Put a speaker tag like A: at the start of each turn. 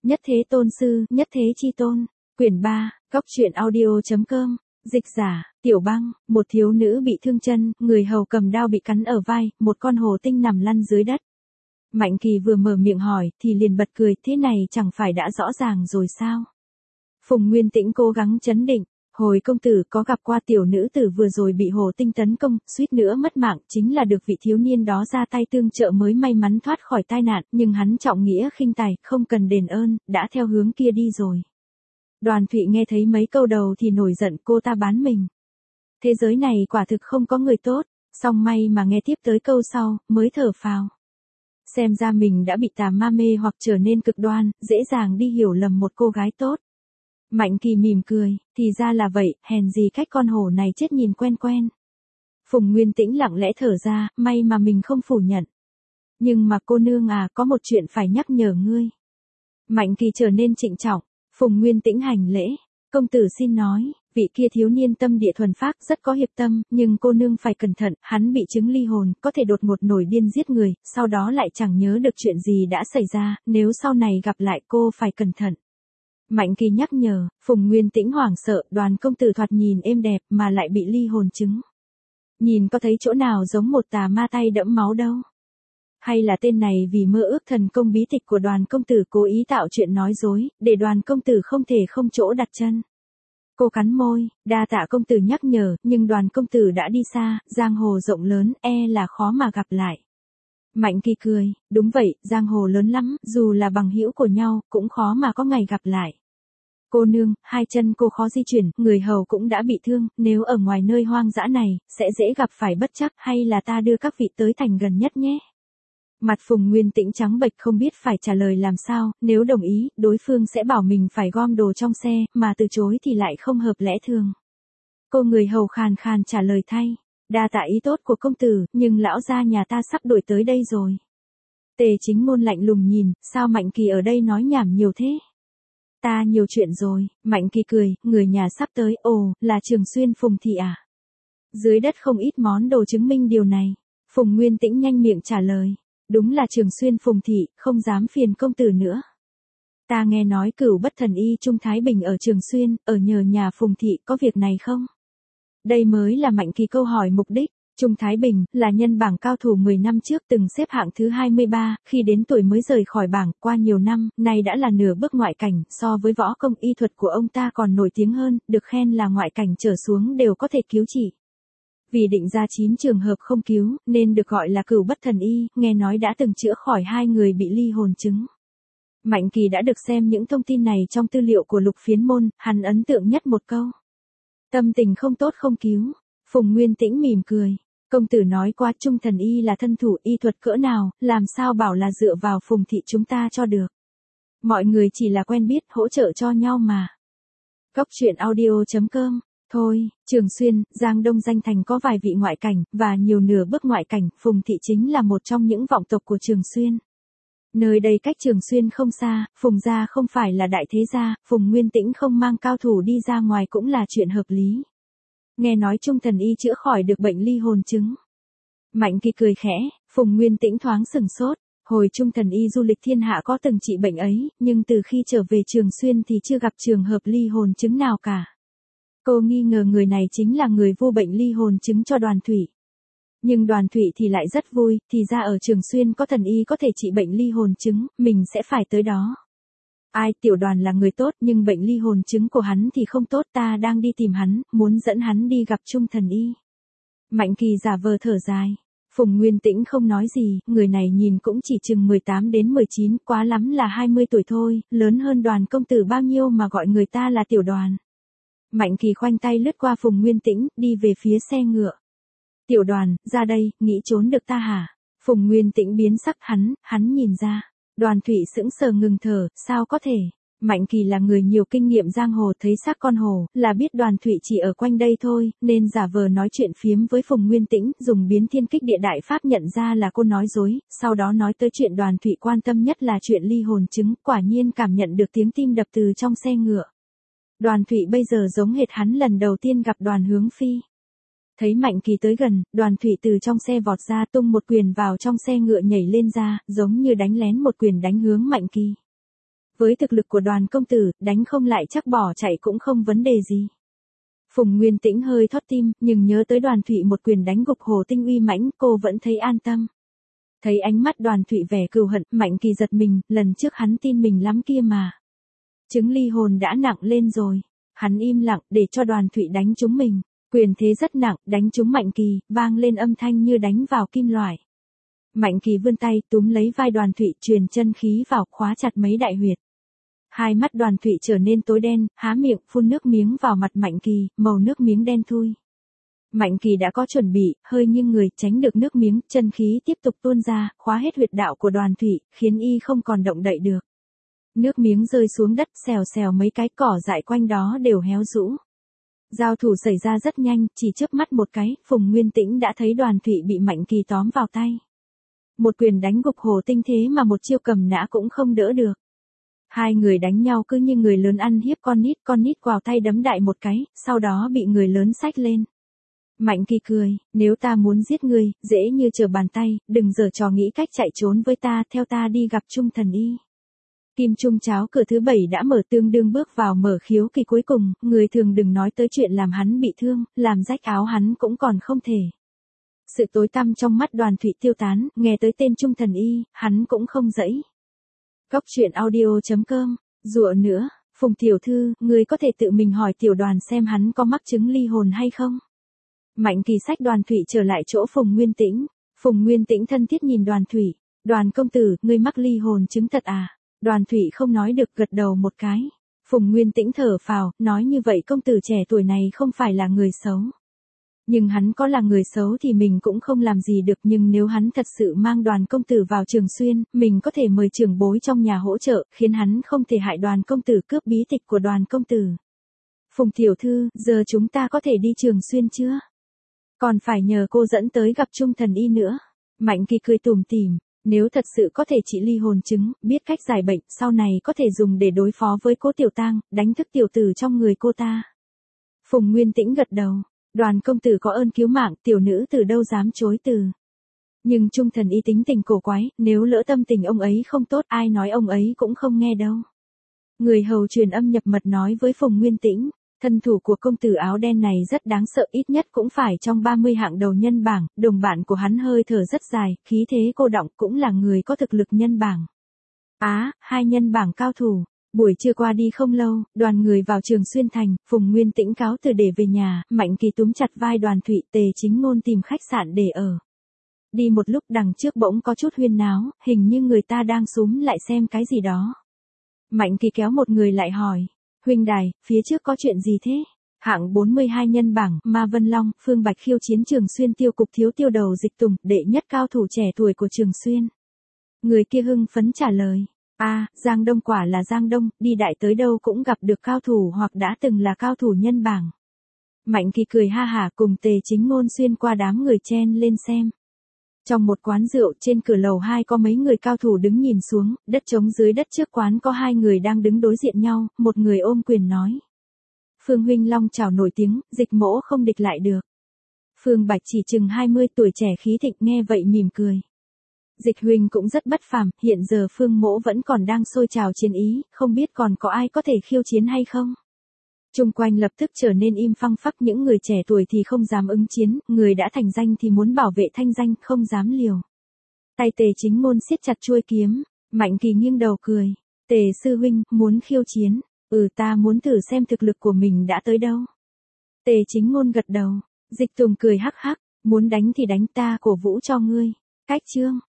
A: Nhất thế tôn sư, nhất thế chi tôn. Quyển 3, Góc truyện audio.com. Dịch giả, Tiểu Băng, một thiếu nữ bị thương chân, người hầu cầm đao bị cắn ở vai, một con hồ tinh nằm lăn dưới đất. Mạnh Kỳ vừa mở miệng hỏi, thì liền bật cười, thế này chẳng phải đã rõ ràng rồi sao? Phùng Nguyên Tĩnh cố gắng trấn định, hồi công tử có gặp qua tiểu nữ tử vừa rồi bị hồ tinh tấn công, suýt nữa mất mạng, chính là được vị thiếu niên đó ra tay tương trợ mới may mắn thoát khỏi tai nạn, nhưng hắn trọng nghĩa khinh tài, không cần đền ơn, đã theo hướng kia đi rồi. Đoàn Thụy nghe thấy mấy câu đầu thì nổi giận, cô ta bán mình. Thế giới này quả thực không có người tốt, song may mà nghe tiếp tới câu sau, mới thở phào. Xem ra mình đã bị tà ma mê hoặc trở nên cực đoan, dễ dàng đi hiểu lầm một cô gái tốt. Mạnh Kỳ mỉm cười, thì ra là vậy, hèn gì cách con hổ này chết nhìn quen quen. Phùng Nguyên Tĩnh lặng lẽ thở ra, may mà mình không phủ nhận. Nhưng mà cô nương à, có một chuyện phải nhắc nhở ngươi. Mạnh Kỳ trở nên trịnh trọng, Phùng Nguyên Tĩnh hành lễ, công tử xin nói, vị kia thiếu niên tâm địa thuần phác rất có hiệp tâm, nhưng cô nương phải cẩn thận, hắn bị chứng ly hồn, có thể đột ngột nổi điên giết người, sau đó lại chẳng nhớ được chuyện gì đã xảy ra, nếu sau này gặp lại cô phải cẩn thận. Mạnh Kỳ nhắc nhở, Phùng Nguyên Tĩnh hoảng sợ, Đoàn công tử thoạt nhìn êm đẹp mà lại bị ly hồn chứng. Nhìn có thấy chỗ nào giống một tà ma tay đẫm máu đâu. Hay là tên này vì mơ ước thần công bí tịch của Đoàn công tử cố ý tạo chuyện nói dối, để Đoàn công tử không thể không chỗ đặt chân. Cô cắn môi, đa tạ công tử nhắc nhở, nhưng Đoàn công tử đã đi xa, giang hồ rộng lớn, là khó mà gặp lại. Mạnh Kỳ cười, đúng vậy, giang hồ lớn lắm, dù là bằng hữu của nhau, cũng khó mà có ngày gặp lại. Cô nương, hai chân cô khó di chuyển, người hầu cũng đã bị thương, nếu ở ngoài nơi hoang dã này, sẽ dễ gặp phải bất trắc, hay là ta đưa các vị tới thành gần nhất nhé. Mặt Phùng Nguyên Tĩnh trắng bệch không biết phải trả lời làm sao, nếu đồng ý, đối phương sẽ bảo mình phải gom đồ trong xe, mà từ chối thì lại không hợp lẽ thường. Cô người hầu khàn khàn trả lời thay. Đa tạ ý tốt của công tử, nhưng lão gia nhà ta sắp đuổi tới đây rồi. Tề Chính Ngôn lạnh lùng nhìn, sao Mạnh Kỳ ở đây nói nhảm nhiều thế? Ta nhiều chuyện rồi, Mạnh Kỳ cười, người nhà sắp tới, ồ, là Trường Xuyên Phùng thị à? Dưới đất không ít món đồ chứng minh điều này. Phùng Nguyên Tĩnh nhanh miệng trả lời, đúng là Trường Xuyên Phùng thị, không dám phiền công tử nữa. Ta nghe nói Cửu Bất Thần Y Trung Thái Bình ở Trường Xuyên, ở nhờ nhà Phùng thị, có việc này không? Đây mới là Mạnh Kỳ câu hỏi mục đích. Trung Thái Bình, là nhân bảng cao thủ 10 năm trước từng xếp hạng thứ 23, khi đến tuổi mới rời khỏi bảng, qua nhiều năm, nay đã là nửa bước ngoại cảnh, so với võ công y thuật của ông ta còn nổi tiếng hơn, được khen là ngoại cảnh trở xuống đều có thể cứu trị. Vì định ra 9 trường hợp không cứu, nên được gọi là Cửu Bất Thần Y, nghe nói đã từng chữa khỏi 2 người bị ly hồn chứng. Mạnh Kỳ đã được xem những thông tin này trong tư liệu của Lục Phiến Môn, hắn ấn tượng nhất một câu. Tâm tình không tốt không cứu. Phùng Nguyên Tĩnh mỉm cười. Công tử nói qua Trung Thần Y là thân thủ y thuật cỡ nào, làm sao bảo là dựa vào Phùng thị chúng ta cho được. Mọi người chỉ là quen biết, hỗ trợ cho nhau mà. Góc truyện audio.com. Thôi, Trường Xuyên, Giang Đông danh thành có vài vị ngoại cảnh, và nhiều nửa bước ngoại cảnh, Phùng thị chính là một trong những vọng tộc của Trường Xuyên. Nơi đây cách Trường Xuyên không xa, Phùng gia không phải là đại thế gia, Phùng Nguyên Tĩnh không mang cao thủ đi ra ngoài cũng là chuyện hợp lý. Nghe nói Trung Thần Y chữa khỏi được bệnh ly hồn chứng. Mạnh Kỳ cười khẽ, Phùng Nguyên Tĩnh thoáng sừng sốt, hồi Trung Thần Y du lịch thiên hạ có từng trị bệnh ấy, nhưng từ khi trở về Trường Xuyên thì chưa gặp trường hợp ly hồn chứng nào cả. Cô nghi ngờ người này chính là người vô bệnh ly hồn chứng cho Đoàn Thụy. Nhưng Đoàn Thụy thì lại rất vui, thì ra ở Trường Xuyên có thần y có thể trị bệnh ly hồn chứng, mình sẽ phải tới đó. Ai, Tiểu Đoàn là người tốt, nhưng bệnh ly hồn chứng của hắn thì không tốt, ta đang đi tìm hắn, muốn dẫn hắn đi gặp Trung Thần Y. Mạnh Kỳ giả vờ thở dài. Phùng Nguyên Tĩnh không nói gì, người này nhìn cũng chỉ chừng 18 đến 19, quá lắm là 20 tuổi thôi, lớn hơn Đoàn công tử bao nhiêu mà gọi người ta là Tiểu Đoàn. Mạnh Kỳ khoanh tay lướt qua Phùng Nguyên Tĩnh, đi về phía xe ngựa. Tiểu Đoàn, ra đây, nghĩ trốn được ta hả? Phùng Nguyên Tĩnh biến sắc, hắn nhìn ra. Đoàn Thụy sững sờ ngừng thở, sao có thể? Mạnh Kỳ là người nhiều kinh nghiệm giang hồ, thấy xác con hổ, là biết Đoàn Thụy chỉ ở quanh đây thôi, nên giả vờ nói chuyện phiếm với Phùng Nguyên Tĩnh, dùng biến thiên kích địa đại pháp nhận ra là cô nói dối, sau đó nói tới chuyện Đoàn Thụy quan tâm nhất là chuyện ly hồn chứng, quả nhiên cảm nhận được tiếng tim đập từ trong xe ngựa. Đoàn Thụy bây giờ giống hệt hắn lần đầu tiên gặp Đoàn Hướng Phi. Thấy Mạnh Kỳ tới gần, Đoàn Thụy từ trong xe vọt ra tung một quyền vào trong xe ngựa nhảy lên ra, giống như đánh lén một quyền đánh hướng Mạnh Kỳ. Với thực lực của Đoàn công tử, đánh không lại chắc bỏ chạy cũng không vấn đề gì. Phùng Nguyên Tĩnh hơi thót tim, nhưng nhớ tới Đoàn Thụy một quyền đánh gục Hồ Tinh uy mãnh, cô vẫn thấy an tâm. Thấy ánh mắt Đoàn Thụy vẻ cừu hận, Mạnh Kỳ giật mình, lần trước hắn tin mình lắm kia mà. Chứng ly hồn đã nặng lên rồi. Hắn im lặng, để cho Đoàn Thụy đánh trúng mình. Quyền thế rất nặng, đánh trúng Mạnh Kỳ, vang lên âm thanh như đánh vào kim loại. Mạnh Kỳ vươn tay, túm lấy vai Đoàn Thụy, truyền chân khí vào, khóa chặt mấy đại huyệt. Hai mắt Đoàn Thụy trở nên tối đen, há miệng, phun nước miếng vào mặt Mạnh Kỳ, màu nước miếng đen thui. Mạnh Kỳ đã có chuẩn bị, hơi nghiêng người, tránh được nước miếng, chân khí tiếp tục tuôn ra, khóa hết huyệt đạo của Đoàn Thụy, khiến y không còn động đậy được. Nước miếng rơi xuống đất, xèo xèo mấy cái, cỏ dại quanh đó đều héo rũ. Giao thủ xảy ra rất nhanh, chỉ chớp mắt một cái, Phùng Nguyên Tĩnh đã thấy Đoàn Thụy bị Mạnh Kỳ tóm vào tay. Một quyền đánh gục Hồ Tinh thế mà một chiêu cầm nã cũng không đỡ được. Hai người đánh nhau cứ như người lớn ăn hiếp con nít quào tay đấm đại một cái, sau đó bị người lớn xách lên. Mạnh Kỳ cười, nếu ta muốn giết ngươi, dễ như trở bàn tay, đừng giở trò nghĩ cách chạy trốn với ta, theo ta đi gặp Trung Thần Y. Kim Trung Cháo cửa thứ 7 đã mở, tương đương bước vào mở khiếu kỳ cuối cùng, người thường đừng nói tới chuyện làm hắn bị thương, làm rách áo hắn cũng còn không thể. Sự tối tăm trong mắt Đoàn Thụy tiêu tán, nghe tới tên Trung Thần Y, hắn cũng không dẫy. Cóc truyện audio.com, dụa nữa, Phùng tiểu thư, người có thể tự mình hỏi tiểu Đoàn xem hắn có mắc chứng ly hồn hay không? Mạnh Kỳ xách Đoàn Thụy trở lại chỗ Phùng Nguyên Tĩnh. Phùng Nguyên Tĩnh thân thiết nhìn Đoàn Thụy, Đoàn công tử, ngươi mắc ly hồn chứng thật à? Đoàn Thụy không nói được, gật đầu một cái. Phùng Nguyên Tĩnh thở phào, nói như vậy công tử trẻ tuổi này không phải là người xấu. Nhưng hắn có là người xấu thì mình cũng không làm gì được, nhưng nếu hắn thật sự mang Đoàn công tử vào Trường Xuyên, mình có thể mời trưởng bối trong nhà hỗ trợ, khiến hắn không thể hại Đoàn công tử, cướp bí tịch của Đoàn công tử. Phùng tiểu thư, giờ chúng ta có thể đi Trường Xuyên chưa? Còn phải nhờ cô dẫn tới gặp Trung Thần Y nữa. Mạnh Kỳ cười tủm tỉm, nếu thật sự có thể trị ly hồn chứng, biết cách giải bệnh, sau này có thể dùng để đối phó với Cố Tiểu Tang, đánh thức tiểu tử trong người cô ta. Phùng Nguyên Tĩnh gật đầu, Đoàn công tử có ơn cứu mạng, tiểu nữ từ đâu dám chối từ. Nhưng Trung Thần Y tính tình cổ quái, nếu lỡ tâm tình ông ấy không tốt, ai nói ông ấy cũng không nghe đâu. Người hầu truyền âm nhập mật nói với Phùng Nguyên Tĩnh, thân thủ của công tử áo đen này rất đáng sợ, ít nhất cũng phải trong 30 hạng đầu nhân bảng, đồng bạn của hắn hơi thở rất dài, khí thế cô đọng, cũng là người có thực lực nhân bảng. Hai nhân bảng cao thủ. Buổi trưa qua đi không lâu, đoàn người vào Trường Xuyên thành, Phùng Nguyên Tĩnh cáo từ để về nhà, Mạnh Kỳ túm chặt vai Đoàn Thụy, Tề Chính Ngôn tìm khách sạn để ở. Đi một lúc đằng trước bỗng có chút huyên náo, hình như người ta đang xúm lại xem cái gì đó. Mạnh Kỳ kéo một người lại hỏi, huynh đài, phía trước có chuyện gì thế? Hạng 42 nhân bảng, Ma Vân Long, Phương Bạch khiêu chiến Trường Xuyên tiêu cục thiếu tiêu đầu Dịch Tùng, đệ nhất cao thủ trẻ tuổi của Trường Xuyên. Người kia hưng phấn trả lời. Giang Đông quả là Giang Đông, đi đại tới đâu cũng gặp được cao thủ hoặc đã từng là cao thủ nhân bảng. Mạnh Kỳ cười ha hả cùng Tề Chính Ngôn xuyên qua đám người chen lên xem. Trong một quán rượu trên cửa lầu 2 có mấy người cao thủ đứng nhìn xuống, đất trống dưới đất trước quán có hai người đang đứng đối diện nhau, một người ôm quyền nói. Phương huynh long chảo nổi tiếng, Dịch mỗ không địch lại được. Phương Bạch chỉ chừng 20 tuổi trẻ khí thịnh nghe vậy mỉm cười. Dịch huynh cũng rất bất phàm, hiện giờ Phương mỗ vẫn còn đang sôi trào chiến ý, không biết còn có ai có thể khiêu chiến hay không? Chung quanh lập tức trở nên im phăng phắc, những người trẻ tuổi thì không dám ứng chiến, người đã thành danh thì muốn bảo vệ thanh danh, không dám liều. Tay Tề Chính Ngôn siết chặt chuôi kiếm, Mạnh Kỳ nghiêng đầu cười. Tề sư huynh, muốn khiêu chiến? Ta muốn thử xem thực lực của mình đã tới đâu. Tề Chính Ngôn gật đầu, Dịch Tùng cười hắc hắc, muốn đánh thì đánh, ta cổ vũ cho ngươi. Cách chương.